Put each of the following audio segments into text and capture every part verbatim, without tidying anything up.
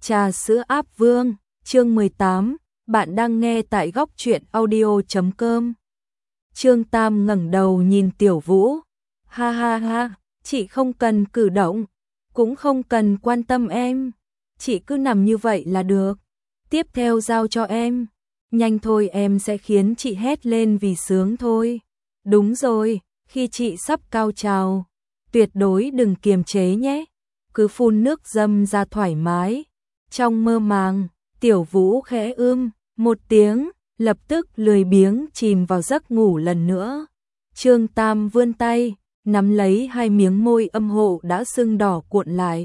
Trà sữa áp vương, chương mười tám, bạn đang nghe tại góc truyện audio chấm com. Trương Tam ngẩng đầu nhìn Tiểu Vũ, ha ha ha, chị không cần cử động, cũng không cần quan tâm em, chị cứ nằm như vậy là được. Tiếp theo giao cho em, nhanh thôi em sẽ khiến chị hét lên vì sướng thôi. Đúng rồi, khi chị sắp cao trào, tuyệt đối đừng kiềm chế nhé, cứ phun nước dâm ra thoải mái. Trong mơ màng, Tiểu Vũ khẽ ưm một tiếng, lập tức lười biếng chìm vào giấc ngủ lần nữa. Trương Tam vươn tay, nắm lấy hai miếng môi âm hộ đã sưng đỏ cuộn lại.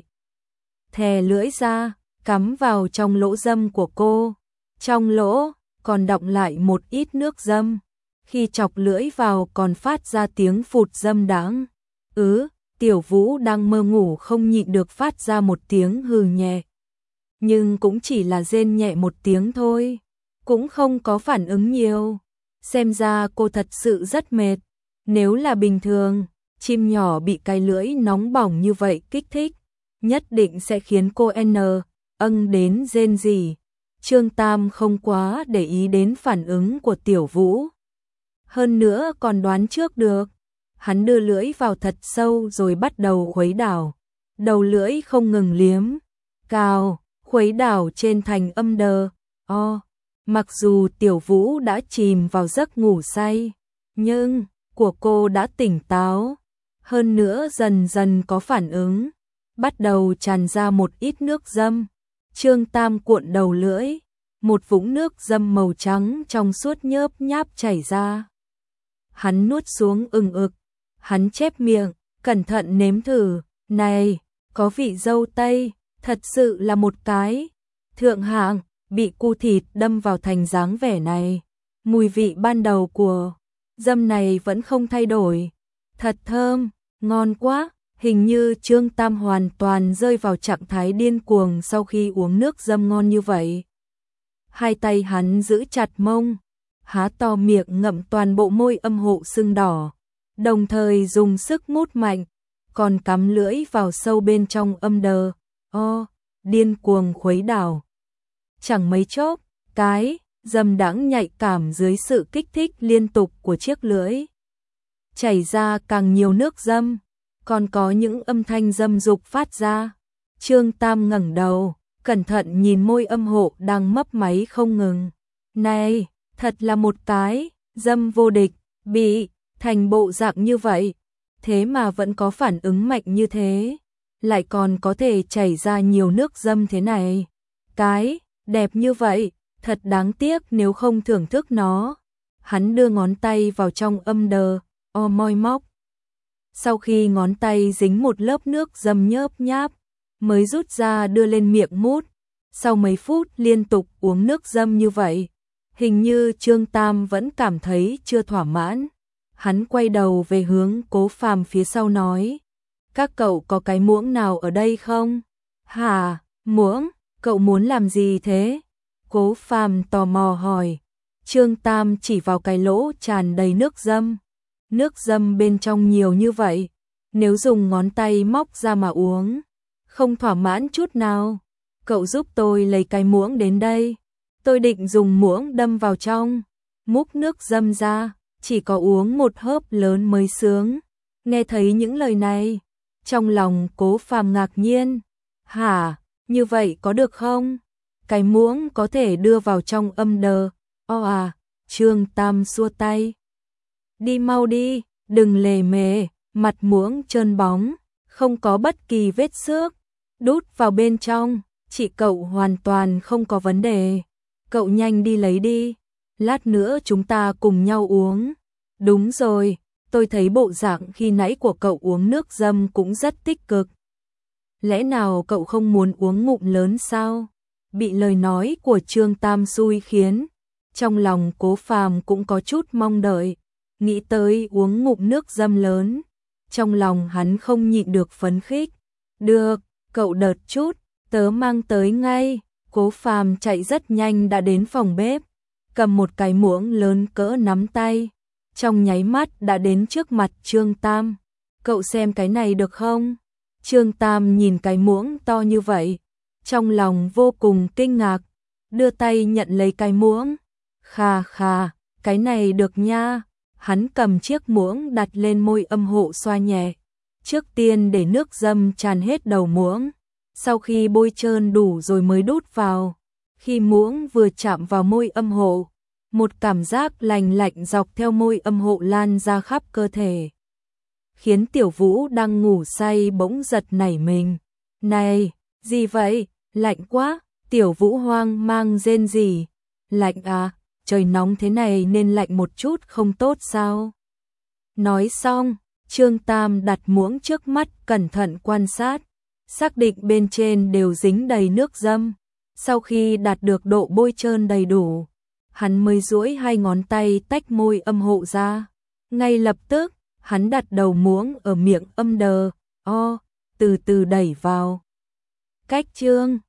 Thè lưỡi ra, cắm vào trong lỗ dâm của cô. Trong lỗ, còn đọng lại một ít nước dâm. Khi chọc lưỡi vào còn phát ra tiếng phụt dâm đáng. Ứ, Tiểu Vũ đang mơ ngủ không nhịn được phát ra một tiếng hừ nhẹ. Nhưng cũng chỉ là rên nhẹ một tiếng thôi, cũng không có phản ứng nhiều. Xem ra cô thật sự rất mệt. Nếu là bình thường, chim nhỏ bị cái lưỡi nóng bỏng như vậy kích thích, nhất định sẽ khiến cô n âng đến rên rỉ. Trương Tam không quá để ý đến phản ứng của Tiểu Vũ. Hơn nữa còn đoán trước được. Hắn đưa lưỡi vào thật sâu rồi bắt đầu khuấy đảo. Đầu lưỡi không ngừng liếm, cào, khuấy đảo trên thành âm đờ, o. Mặc dù Tiểu Vũ đã chìm vào giấc ngủ say, nhưng của cô đã tỉnh táo. Hơn nữa dần dần có phản ứng, bắt đầu tràn ra một ít nước dâm. Trương Tam cuộn đầu lưỡi, một vũng nước dâm màu trắng trong suốt nhớp nháp chảy ra. Hắn nuốt xuống ừng ực, hắn chép miệng, cẩn thận nếm thử, này, có vị dâu tây, thật sự là một cái thượng hạng, bị cu thịt đâm vào thành dáng vẻ này. Mùi vị ban đầu của dâm này vẫn không thay đổi, thật thơm, ngon quá. Hình như Trương Tam hoàn toàn rơi vào trạng thái điên cuồng sau khi uống nước dâm ngon như vậy. Hai tay hắn giữ chặt mông, há to miệng ngậm toàn bộ môi âm hộ sưng đỏ, đồng thời dùng sức mút mạnh, còn cắm lưỡi vào sâu bên trong âm đờ, o, điên cuồng khuấy đảo. Chẳng mấy chốc, cái dâm đãng nhạy cảm dưới sự kích thích liên tục của chiếc lưỡi. Chảy ra càng nhiều nước dâm, còn có những âm thanh dâm dục phát ra. Trương Tam ngẩng đầu, cẩn thận nhìn môi âm hộ đang mấp máy không ngừng. Này, thật là một cái dâm vô địch, bị thành bộ dạng như vậy, thế mà vẫn có phản ứng mạnh như thế, lại còn có thể chảy ra nhiều nước dâm thế này. Cái đẹp như vậy, thật đáng tiếc nếu không thưởng thức nó. Hắn đưa ngón tay vào trong âm đờ, o moi móc. Sau khi ngón tay dính một lớp nước dâm nhớp nháp, mới rút ra đưa lên miệng mút. Sau mấy phút liên tục uống nước dâm như vậy, hình như Trương Tam vẫn cảm thấy chưa thỏa mãn. Hắn quay đầu về hướng Cố Phàm phía sau nói, các cậu có cái muỗng nào ở đây không? Hả, muỗng, cậu muốn làm gì thế? Cố Phàm tò mò hỏi. Trương Tam chỉ vào cái lỗ tràn đầy nước dâm. Nước dâm bên trong nhiều như vậy, nếu dùng ngón tay móc ra mà uống, không thỏa mãn chút nào. Cậu giúp tôi lấy cái muỗng đến đây. Tôi định dùng muỗng đâm vào trong, múc nước dâm ra, chỉ có uống một hớp lớn mới sướng. Nghe thấy những lời này, trong lòng Cố Phàm ngạc nhiên. Hả, như vậy có được không? Cái muỗng có thể đưa vào trong âm đờ, o à, Trương Tam xua tay. Đi mau đi, đừng lề mề, mặt muỗng trơn bóng, không có bất kỳ vết xước, đút vào bên trong, chị cậu hoàn toàn không có vấn đề. Cậu nhanh đi lấy đi, lát nữa chúng ta cùng nhau uống. Đúng rồi, tôi thấy bộ dạng khi nãy của cậu uống nước dâm cũng rất tích cực. Lẽ nào cậu không muốn uống ngụm lớn sao? Bị lời nói của Trương Tam xui khiến, trong lòng Cố Phàm cũng có chút mong đợi. Nghĩ tới uống ngụm nước dâm lớn, trong lòng hắn không nhịn được phấn khích. Được, cậu đợt chút, tớ mang tới ngay. Cố Phàm chạy rất nhanh đã đến phòng bếp, cầm một cái muỗng lớn cỡ nắm tay, trong nháy mắt đã đến trước mặt Trương Tam. Cậu xem cái này được không? Trương Tam nhìn cái muỗng to như vậy, trong lòng vô cùng kinh ngạc, đưa tay nhận lấy cái muỗng. Khà khà, cái này được nha. Hắn cầm chiếc muỗng đặt lên môi âm hộ xoa nhẹ. Trước tiên để nước dâm tràn hết đầu muỗng, sau khi bôi trơn đủ rồi mới đút vào. Khi muỗng vừa chạm vào môi âm hộ, một cảm giác lành lạnh dọc theo môi âm hộ lan ra khắp cơ thể, khiến Tiểu Vũ đang ngủ say bỗng giật nảy mình. Này, gì vậy? Lạnh quá. Tiểu Vũ hoang mang rên rỉ. Lạnh à? Trời nóng thế này nên lạnh một chút không tốt sao? Nói xong, Trương Tam đặt muỗng trước mắt cẩn thận quan sát, xác định bên trên đều dính đầy nước dâm. Sau khi đạt được độ bôi trơn đầy đủ, hắn mới duỗi hai ngón tay tách môi âm hộ ra. Ngay lập tức, hắn đặt đầu muỗng ở miệng âm đờ, o, từ từ đẩy vào. Cách Trương